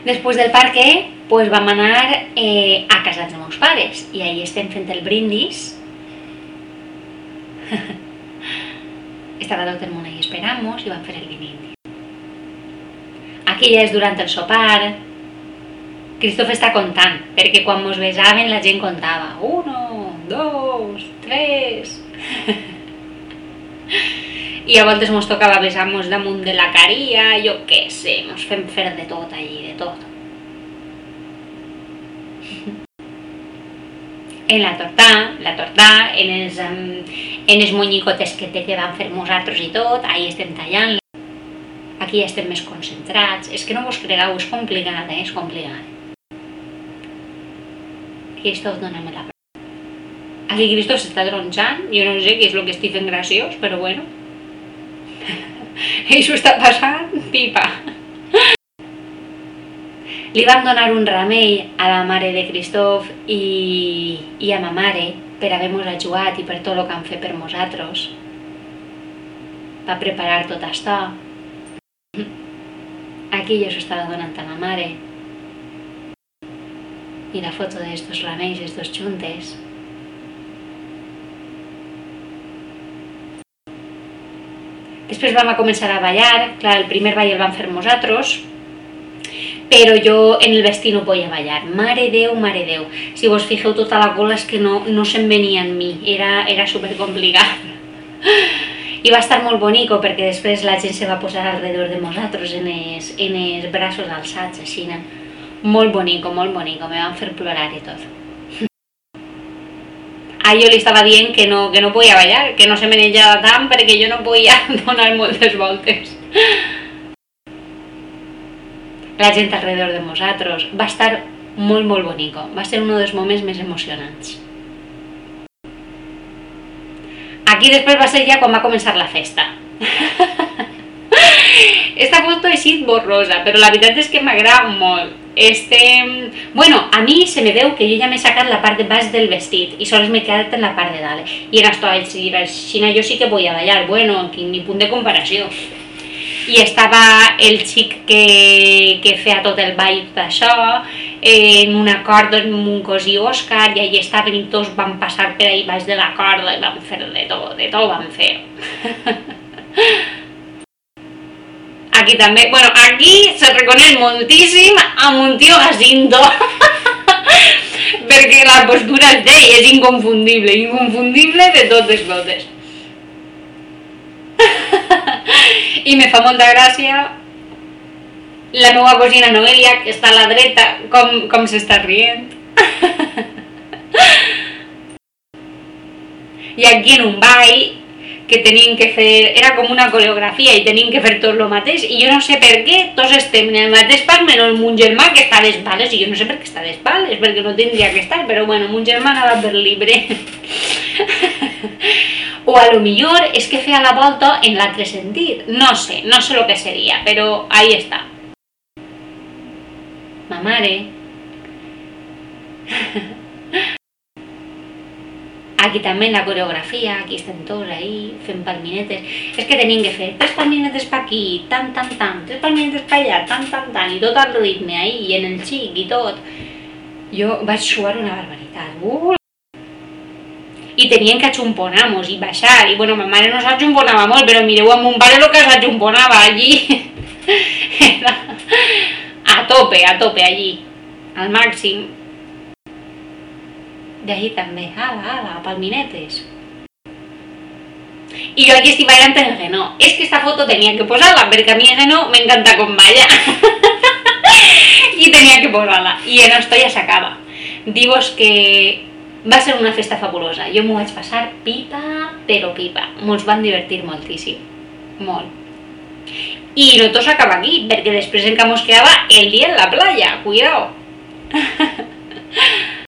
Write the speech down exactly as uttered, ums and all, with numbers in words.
Després del parque pues, vam anar eh, a casa dels meus pares i ahí estem fent el brindis. Estava tot el món ahí esperant-nos i vam fer el brindis. Aquí ja és durant el sopar. Christoph està contant, perquè quan mos besaven la gent contava. Uno, dos, tres... I a voltes mos tocava besar-nos damunt de la caria, jo què sé, mos fem fer de tot allí, de tot. En la torta, la torta, en els, en els monyicotes que té que van fer nosaltres i tot, ahí estem tallant. Aquí ja estem més concentrats. És que no vos cregueu, és complicat, eh? És complicat. Christoph, dóname la prova. Aquí Christoph s'està tronxant, jo no sé què és el que estic fent graciós, però bueno. I s'ho està passant pipa. Li vam donar un remei a la mare de Christoph i, i a ma mare per haver-nos ajudat i per tot el que han fet per nosaltres. Va preparar tot això. Aquí jo s'ho estava donant a ma mare. I la foto d'estos remeis, estos juntes. Després vam a començar a ballar, clar, el primer ball el vam fer nosaltres, però jo en el vestit no podia ballar. Mare Déu, mare Déu. Si vos fijeu tota la cola és que no, no se'n venia en mi, era, era supercomplicat. I va estar molt bonico perquè després la gent se va posar alrededor de nosaltres en els, en els braços alçats, així. Molt bonico, molt bonico, me van fer plorar i tot. A jo li estava dient que no, que no podia ballar, que no se menjava tant perquè jo no podia donar moltes voltes. La gent alrededor de nosaltres. Va estar molt, molt bonico. Va ser un dels moments més emocionants. Aquí després va ser ja quan va començar la festa. Esta foto és borrosa, però la veritat és que m'agrada molt. Este... Bueno, a mi se me veu que jo ja m'he sacat la part de baix del vestit i sols m'he quedat en la part de dalt. I en esto, així, jo sí que voy a ballar, bueno, ni punt de comparació. I estava el xic que, que feia tot el ball d'això, en una corda amb un cosí Òscar, i allà estaven i tots van passar per ahí baix de la corda i van fer de tot, de tot van fer. Aquí també, bueno, aquí se reconeix moltíssim amb un tio Jacinto, perquè la postura d'ell és inconfundible, inconfundible de totes totes. I me fa molta gràcia la meva cosina Noelia, que està a la dreta, com, com s'està rient. I aquí en un ball que tenien que fer, era com una coreografia i tenien que fer tot el mateix i jo no sé per què tots estem en el mateix parc menys mon germà que està d'espales i jo no sé per què està d'espales, perquè no tindria que estar, però bueno, mon germà anava per libre. O a lo millor és que feia la volta en l'altre sentit, no sé, no sé el que seria, però ahí està. Ma mare... Aquí també la coreografia, aquí estem tots ahí, fent palminetes. És que tenien que fer tres palminetes per aquí, tant, tant, tant, tres palminetes per allà, tant, tant, tant, i tot el ritme ahí, i en el xic i tot. Jo vaig suar una barbaritat. Uh! I tenien que ajumponar-nos i baixar, i bueno, ma mare no s'ajumponava molt, però mireu a mon pare el que s'ajumponava allí. Era a tope, a tope allí, al màxim. D'ahí també, ala, ala, palminetes. I jo aquí estic ballant en Geno. És que esta foto tenia que posar-la, perquè a mi Geno m'encanta com balla. I tenia que posar-la. I en esto ja s'acaba. Diu-vos que va ser una festa fabulosa. Jo m'ho vaig passar pipa, però pipa. Ens van divertir moltíssim. Molt. I no tot s'acaba aquí, perquè després encara mos quedava el dia en la playa. Cuidao.